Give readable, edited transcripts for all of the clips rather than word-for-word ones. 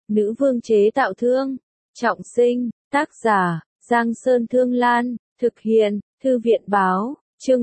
Nữ vương chế tạo thương. Trọng sinh, tác giả, Giang Sơn Thương Lan, thực hiện, Thư viện báo, chương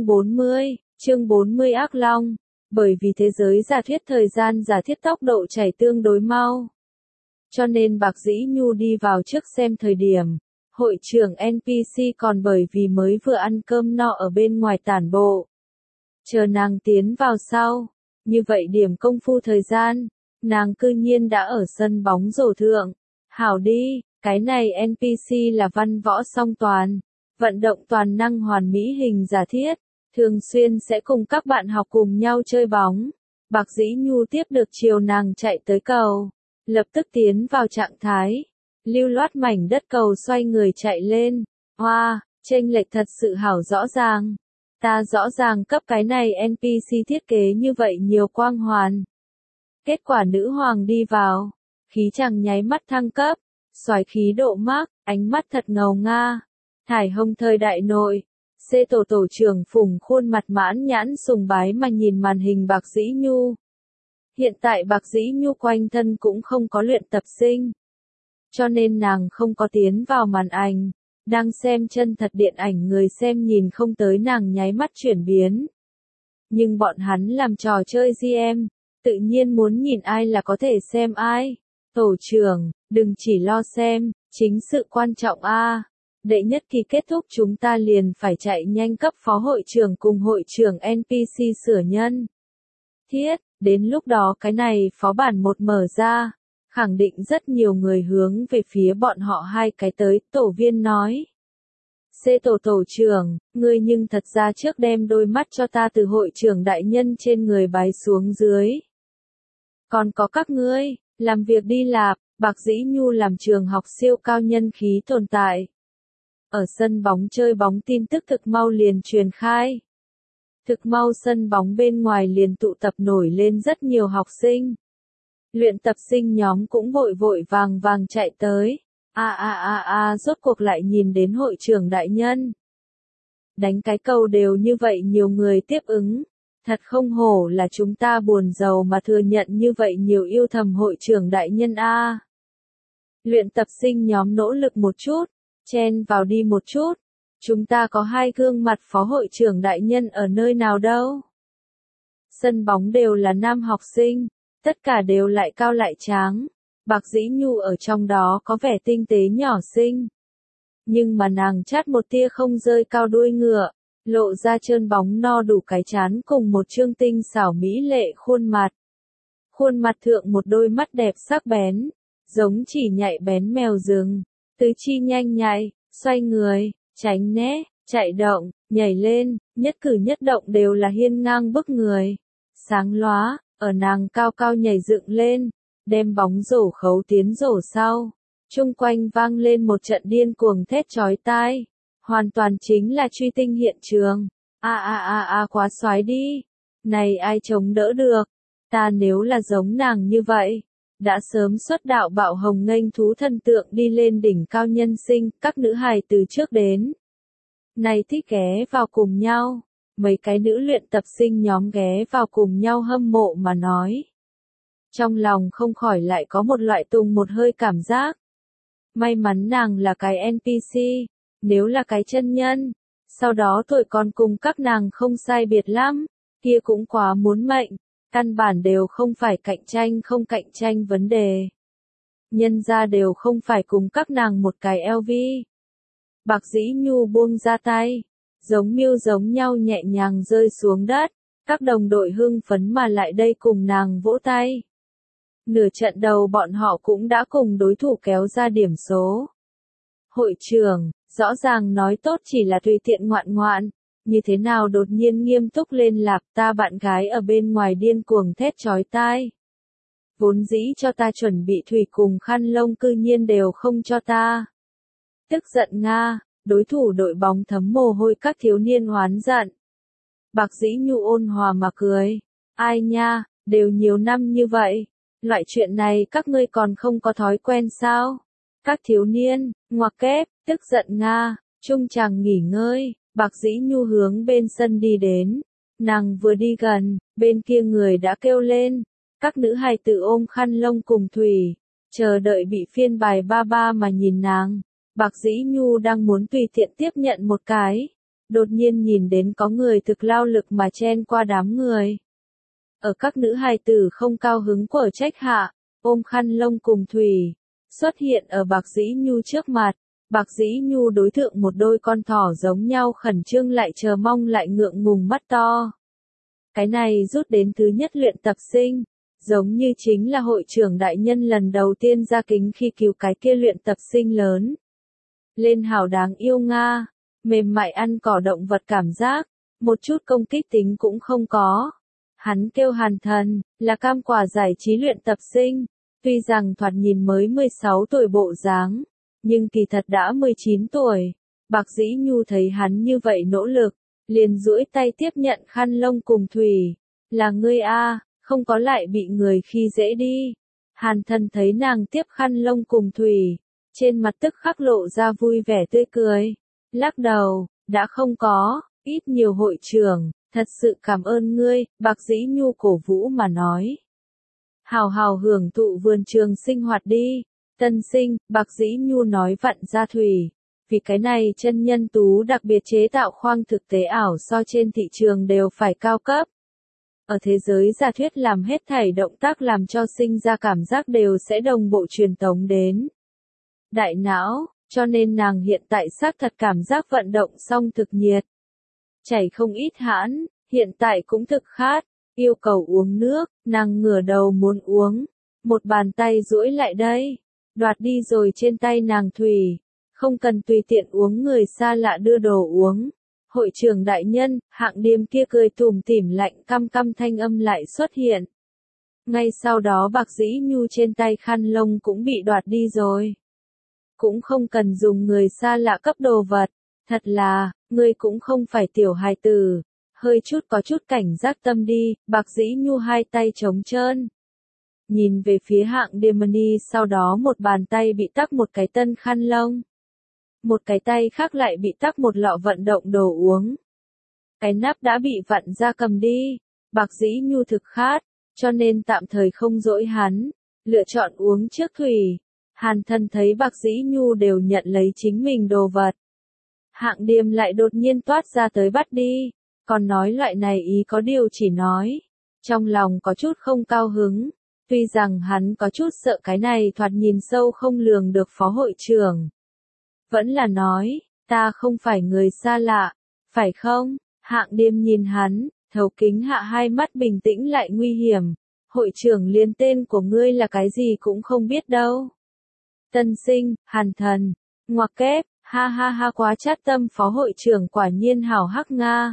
40 Ác Long. Bởi vì thế giới giả thuyết thời gian giả thiết tốc độ chảy tương đối mau. Cho nên Bạc Dĩ Nhu đi vào trước xem thời điểm. Hội trưởng NPC còn bởi vì mới vừa ăn cơm no ở bên ngoài tản bộ. Chờ nàng tiến vào sau. Như vậy điểm công phu thời gian, nàng cư nhiên đã ở sân bóng rổ thượng. Hảo đi, cái này NPC là văn võ song toàn, vận động toàn năng hoàn mỹ hình giả thiết, thường xuyên sẽ cùng các bạn học cùng nhau chơi bóng. Bạc Dĩ Nhu tiếp được chiều nàng chạy tới cầu, lập tức tiến vào trạng thái, lưu loát mảnh đất cầu xoay người chạy lên. Hoa, chênh lệch thật sự hảo rõ ràng. Ta rõ ràng cấp cái này NPC thiết kế như vậy nhiều quang hoàn. Kết quả nữ hoàng đi vào, khí chàng nháy mắt thăng cấp, soái khí độ mác, ánh mắt thật ngầu nga. Thải Hồng thời đại nội, tổ trưởng Phùng khuôn mặt mãn nhãn sùng bái mà nhìn màn hình Bạc Dĩ Nhu. Hiện tại Bạc Dĩ Nhu quanh thân cũng không có luyện tập sinh. Cho nên nàng không có tiến vào màn ảnh. Đang xem chân thật điện ảnh người xem nhìn không tới nàng nháy mắt chuyển biến. Nhưng bọn hắn làm trò chơi GM, tự nhiên muốn nhìn ai là có thể xem ai. Tổ trưởng, đừng chỉ lo xem, chính sự quan trọng a. Đệ nhất kỳ kết thúc chúng ta liền phải chạy nhanh cấp phó hội trưởng cùng hội trưởng NPC sửa nhân. Thiết, đến lúc đó cái này phó bản một mở ra. Khẳng định rất nhiều người hướng về phía bọn họ hai cái tới, tổ viên nói. Tổ trưởng, ngươi nhưng thật ra trước đem đôi mắt cho ta từ hội trưởng đại nhân trên người bái xuống dưới. Còn có các ngươi, làm việc đi lạp, Bạc Dĩ Nhu làm trường học siêu cao nhân khí tồn tại. Ở sân bóng chơi bóng tin tức thực mau liền truyền khai. Thực mau sân bóng bên ngoài liền tụ tập nổi lên rất nhiều học sinh. Luyện tập sinh nhóm cũng vội vàng chạy tới. Rốt cuộc lại nhìn đến hội trưởng đại nhân. Đánh cái cầu đều như vậy nhiều người tiếp ứng. Thật không hổ là chúng ta buồn giàu mà thừa nhận như vậy nhiều yêu thầm hội trưởng đại nhân a. Luyện tập sinh nhóm nỗ lực một chút, chen vào đi một chút. Chúng ta có hai gương mặt phó hội trưởng đại nhân ở nơi nào đâu. Sân bóng đều là nam học sinh. Tất cả đều lại cao lại tráng, Bạc Dĩ Nhu ở trong đó có vẻ tinh tế nhỏ xinh. Nhưng mà nàng chát một tia không rơi cao đuôi ngựa, lộ ra trơn bóng no đủ cái trán cùng một trương tinh xảo mỹ lệ khuôn mặt. Khuôn mặt thượng một đôi mắt đẹp sắc bén, giống chỉ nhạy bén mèo rừng, tứ chi nhanh nhạy, xoay người, tránh né, chạy động, nhảy lên, nhất cử nhất động đều là hiên ngang bức người, sáng lóa. Ở nàng cao cao nhảy dựng lên, đem bóng rổ khấu tiến rổ sau. Chung quanh vang lên một trận điên cuồng thét chói tai. Hoàn toàn chính là truy tinh hiện trường. Quá xoái đi. Này ai chống đỡ được. Ta nếu là giống nàng như vậy. Đã sớm xuất đạo bạo hồng nghênh thú thần tượng đi lên đỉnh cao nhân sinh. Các nữ hài từ trước đến. Này thích ghé vào cùng nhau. Mấy cái nữ luyện tập sinh nhóm ghé vào cùng nhau hâm mộ mà nói. Trong lòng không khỏi lại có một loại tùng một hơi cảm giác. May mắn nàng là cái NPC, nếu là cái chân nhân, sau đó tuổi còn cùng các nàng không sai biệt lắm, kia cũng quá muốn mệnh, căn bản đều không phải không cạnh tranh vấn đề. Nhân ra đều không phải cùng các nàng một cái LV. Bạc Dĩ Nhu buông ra tay. Giống miêu giống nhau nhẹ nhàng rơi xuống đất, các đồng đội hưng phấn mà lại đây cùng nàng vỗ tay. Nửa trận đầu bọn họ cũng đã cùng đối thủ kéo ra điểm số. Hội trưởng, rõ ràng nói tốt chỉ là tùy tiện ngoạn, như thế nào đột nhiên nghiêm túc lên lạp, ta bạn gái ở bên ngoài điên cuồng thét chói tai. Vốn dĩ cho ta chuẩn bị thủy cùng khăn lông cư nhiên đều không cho ta. Tức giận nga. Đối thủ đội bóng thấm mồ hôi các thiếu niên hoán giận. Bạc Dĩ Nhu ôn hòa mà cười. Ai nha, đều nhiều năm như vậy. Loại chuyện này các ngươi còn không có thói quen sao? Các thiếu niên, ngoặc kép, tức giận nga, chung chàng nghỉ ngơi. Bạc Dĩ Nhu hướng bên sân đi đến. Nàng vừa đi gần, bên kia người đã kêu lên. Các nữ hài tử ôm khăn lông cùng thủy. chờ đợi bị phiên bài ba ba mà nhìn nàng. Bạc Dĩ Nhu đang muốn tùy tiện tiếp nhận một cái. Đột nhiên nhìn đến có người thực lao lực mà chen qua đám người. Ở các nữ hài tử không cao hứng của trách hạ, ôm khăn lông cùng thủy, xuất hiện ở Bạc Dĩ Nhu trước mặt. Bạc Dĩ Nhu đối tượng một đôi con thỏ giống nhau khẩn trương lại chờ mong lại ngượng ngùng mắt to. Cái này rút đến thứ nhất luyện tập sinh, giống như chính là hội trưởng đại nhân lần đầu tiên ra kính khi cứu cái kia luyện tập sinh lớn. Lên hảo đáng yêu Nga, mềm mại ăn cỏ động vật cảm giác, một chút công kích tính cũng không có. Hắn kêu Hàn Thần, là cam quả giải trí luyện tập sinh, tuy rằng thoạt nhìn mới 16 tuổi bộ dáng, nhưng kỳ thật đã 19 tuổi. Bạc Dĩ Nhu thấy hắn như vậy nỗ lực, liền duỗi tay tiếp nhận khăn lông cùng thủy. Là ngươi a, không có lại bị người khi dễ đi. Hàn Thần thấy nàng tiếp khăn lông cùng thủy, trên mặt tức khắc lộ ra vui vẻ tươi cười. Lắc đầu, đã không có, ít nhiều hội trưởng, thật sự cảm ơn ngươi, Bạc Dĩ Nhu cổ vũ mà nói. Hào hào hưởng thụ vườn trường sinh hoạt đi. Tân sinh, Bạc Dĩ Nhu nói vặn ra thủy. Vì cái này chân nhân tú đặc biệt chế tạo khoang thực tế ảo so trên thị trường đều phải cao cấp. Ở thế giới giả thuyết làm hết thảy động tác làm cho sinh ra cảm giác đều sẽ đồng bộ truyền tống đến đại não, cho nên nàng hiện tại xác thật cảm giác vận động xong thực nhiệt. Chảy không ít hãn, hiện tại cũng thực khát, yêu cầu uống nước, nàng ngửa đầu muốn uống. Một bàn tay duỗi lại đây, đoạt đi rồi trên tay nàng thủy, không cần tùy tiện uống người xa lạ đưa đồ uống. Hội trưởng đại nhân, hạng điềm kia cười tủm tỉm lạnh căm căm thanh âm lại xuất hiện. Ngay sau đó Bạc Dĩ Nhu trên tay khăn lông cũng bị đoạt đi rồi. Cũng không cần dùng người xa lạ cấp đồ vật, thật là, ngươi cũng không phải tiểu hài tử, hơi chút có chút cảnh giác tâm đi. Bạc Dĩ Nhu hai tay trống trơn. Nhìn về phía hạng Điềmani, sau đó một bàn tay bị tắc một cái tân khăn lông. Một cái tay khác lại bị tắc một lọ vận động đồ uống. Cái nắp đã bị vặn ra cầm đi. Bạc Dĩ Nhu thực khát, cho nên tạm thời không dỗi hắn, lựa chọn uống trước thủy. Hàn Thần thấy Bạc Dĩ Nhu đều nhận lấy chính mình đồ vật. Hạng Điềm lại đột nhiên toát ra tới bắt đi, còn nói loại này ý có điều chỉ nói. Trong lòng có chút không cao hứng, tuy rằng hắn có chút sợ cái này thoạt nhìn sâu không lường được phó hội trưởng. Vẫn là nói, ta không phải người xa lạ, phải không? Hạng Điềm nhìn hắn, thấu kính hạ hai mắt bình tĩnh lại nguy hiểm. Hội trưởng liền tên của ngươi là cái gì cũng không biết đâu. Tân sinh, Hàn Thần, ngoặc kép, ha ha ha quá chát tâm phó hội trưởng quả nhiên hảo hắc Nga.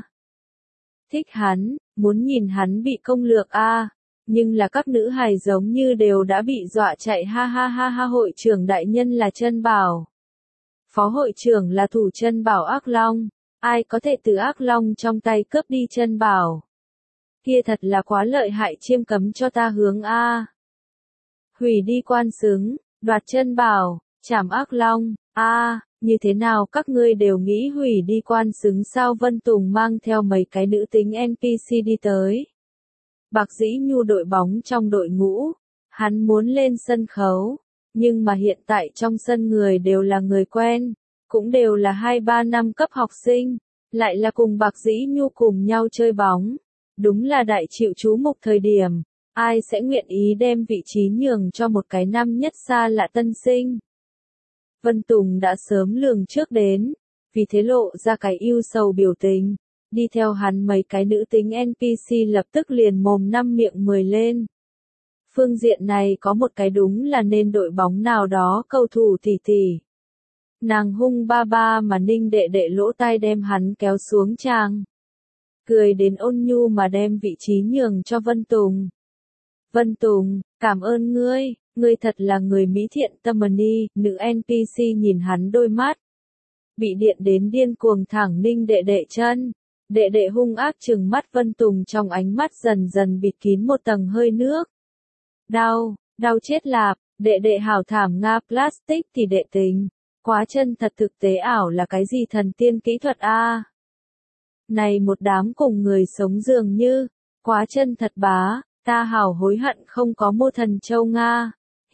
Thích hắn, muốn nhìn hắn bị công lược a, nhưng là các nữ hài giống như đều đã bị dọa chạy ha ha ha ha. Hội trưởng đại nhân là Chân Bảo. Phó hội trưởng là thủ Chân Bảo ác long, ai có thể từ ác long trong tay cướp đi Chân Bảo. Kia thật là quá lợi hại, chiêm cấm cho ta hướng a. Hủy đi quan xứng, đoạt Chân Bảo, trảm ác long, a, như thế nào các ngươi đều nghĩ hủy đi quan xứng sao? Vân Tùng mang theo mấy cái nữ tính NPC đi tới. Bạc Dĩ Nhu đội bóng trong đội ngũ, hắn muốn lên sân khấu, nhưng mà hiện tại trong sân người đều là người quen, cũng đều là 2-3 năm cấp học sinh, lại là cùng Bạc Dĩ Nhu cùng nhau chơi bóng. Đúng là đại chịu chú mục thời điểm, ai sẽ nguyện ý đem vị trí nhường cho một cái năm nhất xa lạ tân sinh. Vân Tùng đã sớm lường trước đến, vì thế lộ ra cái ưu sầu biểu tình, đi theo hắn mấy cái nữ tính NPC lập tức liền mồm năm miệng 10 lên. Phương diện này có một cái đúng là nên đội bóng nào đó cầu thủ tỷ tỷ. Nàng hung ba ba mà Ninh đệ đệ lỗ tai đem hắn kéo xuống trang. Cười đến ôn nhu mà đem vị trí nhường cho Vân Tùng. Vân Tùng, cảm ơn ngươi, ngươi thật là người Mỹ thiện tâm đi. Nữ NPC nhìn hắn đôi mắt, bị điện đến điên cuồng thẳng Ninh đệ đệ chân. Đệ đệ hung ác trừng mắt Vân Tùng, trong ánh mắt dần dần bịt kín một tầng hơi nước. Đau, đau chết lạp, đệ đệ hảo thảm Nga. Plastic thì đệ tình, quá chân thật. Thực tế ảo là cái gì thần tiên kỹ thuật a? Này một đám cùng người sống dường như, quá chân thật bá, ta hảo hối hận không có Mô Thần Châu Nga.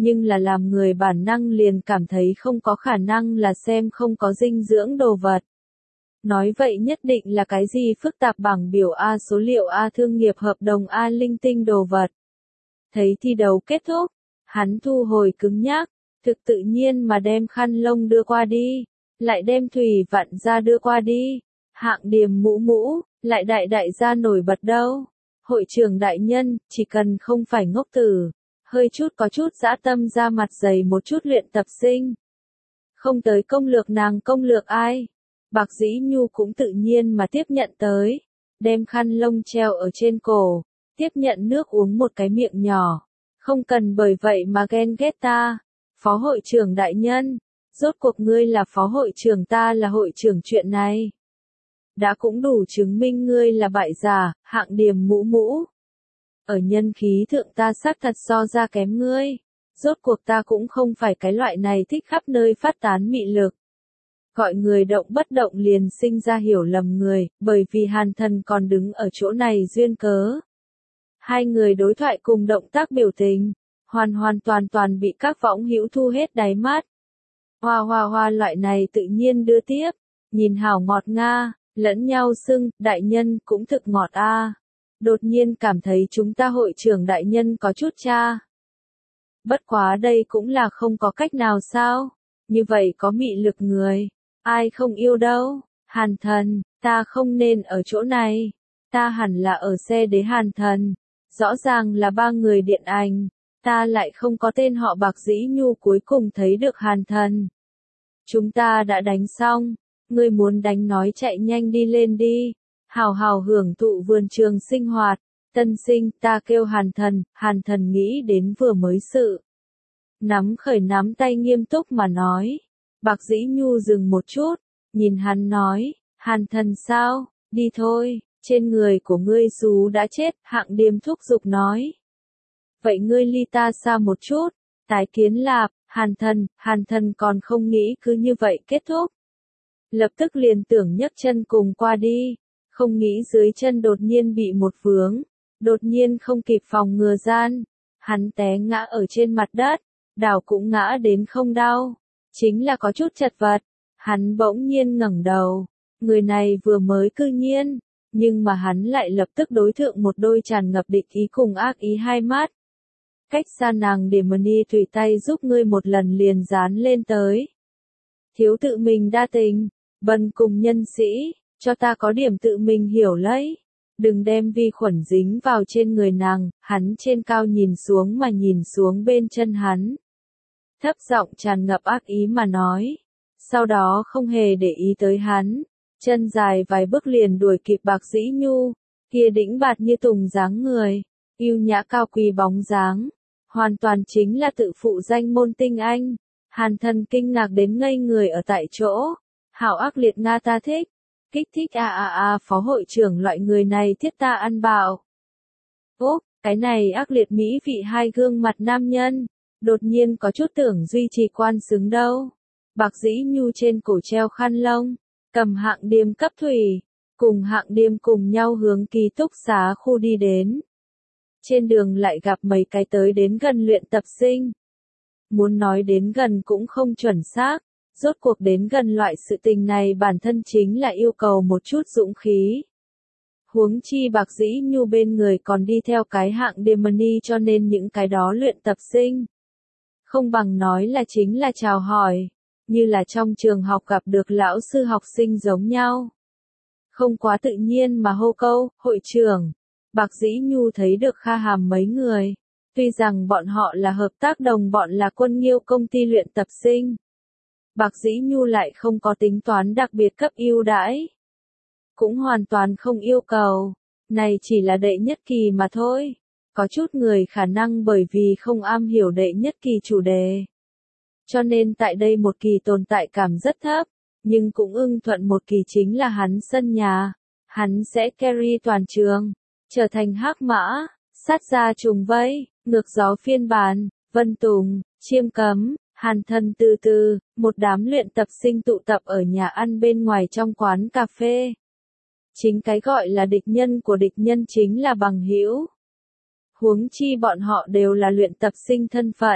nhưng là làm người bản năng liền cảm thấy không có khả năng là xem không có dinh dưỡng đồ vật. Nói vậy nhất định là cái gì phức tạp bảng biểu A số liệu A thương nghiệp hợp đồng A linh tinh đồ vật. Thấy thi đấu kết thúc, hắn thu hồi cứng nhắc, thực tự nhiên mà đem khăn lông đưa qua đi, lại đem thủy vặn ra đưa qua đi. Hạng Điềm mũ mũ, lại đại gia nổi bật đâu. Hội trưởng đại nhân, chỉ cần không phải ngốc tử, hơi chút có chút dã tâm ra mặt dày một chút luyện tập sinh. Không tới công lược nàng công lược ai. Bạc Dĩ Nhu cũng tự nhiên mà tiếp nhận tới, đem khăn lông treo ở trên cổ, tiếp nhận nước uống một cái miệng nhỏ. Không cần bởi vậy mà ghen ghét ta. Phó hội trưởng đại nhân, rốt cuộc ngươi là phó hội trưởng ta là hội trưởng chuyện này. Đã cũng đủ chứng minh ngươi là bại giả, Hạng Điềm mũ mũ. Ở nhân khí thượng ta xác thật so ra kém ngươi. Rốt cuộc ta cũng không phải cái loại này thích khắp nơi phát tán mị lực. Gọi người động bất động liền sinh ra hiểu lầm người, bởi vì Hàn Thần còn đứng ở chỗ này duyên cớ. Hai người đối thoại cùng động tác biểu tình, hoàn toàn bị các võng hữu thu hết đáy mắt. Hoa loại này tự nhiên đưa tiếp, nhìn hảo ngọt nga, lẫn nhau xưng, đại nhân cũng thực ngọt a. Đột nhiên cảm thấy chúng ta hội trưởng đại nhân có chút cha. Bất quá đây cũng là không có cách nào sao, như vậy có mị lực người, ai không yêu đâu. Hàn Thần, ta không nên ở chỗ này, ta hẳn là ở xe đế Hàn Thần, rõ ràng là ba người điện ảnh, ta lại không có tên họ Bạc Dĩ Nhu cuối cùng thấy được Hàn Thần. Chúng ta đã đánh xong, ngươi muốn đánh nói chạy nhanh đi lên đi, hào hưởng thụ vườn trường sinh hoạt. Tân sinh, ta kêu Hàn Thần nghĩ đến vừa mới sự. Nắm khởi nắm tay nghiêm túc mà nói. Bạc Dĩ Nhu dừng một chút, nhìn hắn nói, Hàn Thần sao, đi thôi, trên người của ngươi xú đã chết, Hạng Điềm thúc giục nói. Vậy ngươi ly ta xa một chút, tái kiến lạp, Hàn Thần còn không nghĩ cứ như vậy kết thúc. Lập tức liền tưởng nhấc chân cùng qua đi, không nghĩ dưới chân đột nhiên bị một vướng. Đột nhiên không kịp phòng ngừa gian, hắn té ngã ở trên mặt đất, đảo cũng ngã đến không đau, chính là có chút chật vật. Hắn bỗng nhiên ngẩng đầu, người này vừa mới cư nhiên, nhưng mà hắn lại lập tức đối thượng một đôi tràn ngập địch ý cùng ác ý hai mắt. Cách xa nàng để Mani tùy tay giúp ngươi một lần liền dán lên tới. Thiếu tự mình đa tình, bần cùng nhân sĩ, cho ta có điểm tự mình hiểu lấy. Đừng đem vi khuẩn dính vào trên người nàng, hắn trên cao nhìn xuống mà nhìn xuống bên chân hắn. Thấp giọng tràn ngập ác ý mà nói. Sau đó không hề để ý tới hắn. Chân dài vài bước liền đuổi kịp Bạc Dĩ Nhu. Kia đĩnh bạt như tùng dáng người. Yêu nhã cao quý bóng dáng. Hoàn toàn chính là tự phụ danh môn tinh anh. Hàn Thần kinh ngạc đến ngây người ở tại chỗ. Hảo ác liệt Nga ta thích. Kích thích phó hội trưởng loại người này thiết ta ăn bạo. Úp, cái này ác liệt mỹ vị hai gương mặt nam nhân, đột nhiên có chút tưởng duy trì quan xứng đâu. Bạc Dĩ Nhu trên cổ treo khăn lông, cầm Hạng Điềm cấp thủy, cùng Hạng Điềm cùng nhau hướng ký túc xá khu đi đến. Trên đường lại gặp mấy cái tới đến gần luyện tập sinh. Muốn nói đến gần cũng không chuẩn xác. Rốt cuộc đến gần loại sự tình này bản thân chính là yêu cầu một chút dũng khí. Huống chi Bạc Dĩ Nhu bên người còn đi theo cái Hạng Điềm Mani cho nên những cái đó luyện tập sinh. Không bằng nói là chính là chào hỏi, như là trong trường học gặp được lão sư học sinh giống nhau. Không quá tự nhiên mà hô câu, hội trưởng. Bạc Dĩ Nhu thấy được Kha Hàm mấy người. Tuy rằng bọn họ là hợp tác đồng bọn là Quân Nghiêu công ty luyện tập sinh. Bạc Dĩ Nhu lại không có tính toán đặc biệt cấp ưu đãi. Cũng hoàn toàn không yêu cầu. Này chỉ là đệ nhất kỳ mà thôi. Có chút người khả năng bởi vì không am hiểu đệ nhất kỳ chủ đề. Cho nên tại đây một kỳ tồn tại cảm rất thấp. Nhưng cũng ưng thuận một kỳ chính là hắn sân nhà. Hắn sẽ carry toàn trường. Trở thành hắc mã. Sát ra trùng vây. Ngược gió phiên bản. Vân Tùng. Chiêm Cấm. Hàn Thần từ, một đám luyện tập sinh tụ tập ở nhà ăn bên ngoài trong quán cà phê. Chính cái gọi là địch nhân của địch nhân chính là bằng hữu. Huống chi bọn họ đều là luyện tập sinh thân phận,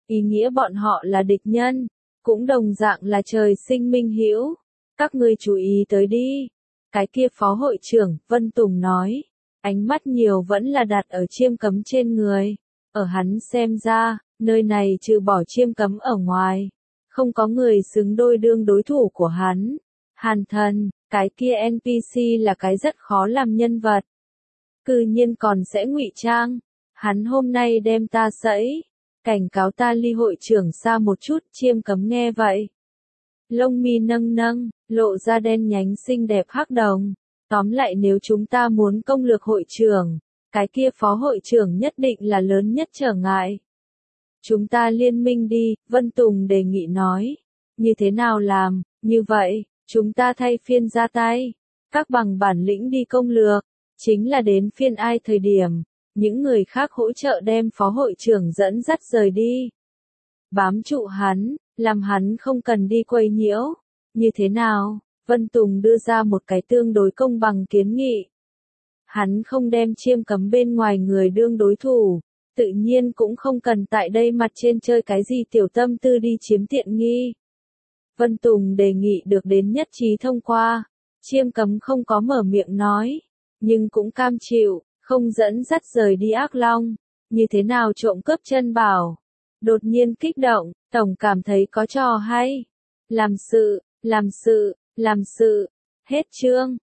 ý nghĩa bọn họ là địch nhân, cũng đồng dạng là trời sinh minh hữu. Các ngươi chú ý tới đi. Cái kia phó hội trưởng, Vân Tùng nói. Ánh mắt nhiều vẫn là đặt ở Chiêm Cấm trên người. Ở hắn xem ra, nơi này trừ bỏ Chiêm Cấm ở ngoài. Không có người xứng đôi đương đối thủ của hắn. Hàn Thần, cái kia NPC là cái rất khó làm nhân vật. Cư nhiên còn sẽ ngụy trang. Hắn hôm nay đem ta sẫy. Cảnh cáo ta ly hội trưởng xa một chút. Chiêm Cấm nghe vậy. Lông mi nâng nâng, lộ ra đen nhánh xinh đẹp hắc đồng. Tóm lại nếu chúng ta muốn công lược hội trưởng, cái kia phó hội trưởng nhất định là lớn nhất trở ngại. Chúng ta liên minh đi, Vân Tùng đề nghị nói. Như thế nào làm, như vậy, chúng ta thay phiên ra tay. Các bằng bản lĩnh đi công lược, chính là đến phiên ai thời điểm. Những người khác hỗ trợ đem phó hội trưởng dẫn dắt rời đi. Bám trụ hắn, làm hắn không cần đi quấy nhiễu. Như thế nào? Vân Tùng đưa ra một cái tương đối công bằng kiến nghị. Hắn không đem Chiêm Cấm bên ngoài người đương đối thủ, tự nhiên cũng không cần tại đây mặt trên chơi cái gì tiểu tâm tư đi chiếm tiện nghi. Vân Tùng đề nghị được đến nhất trí thông qua. Chiêm Cấm không có mở miệng nói, nhưng cũng cam chịu, không dẫn dắt rời đi Ác Long. Như thế nào trộm cướp chân bảo? Đột nhiên kích động, tổng cảm thấy có trò hay. Làm sự. Hết chương.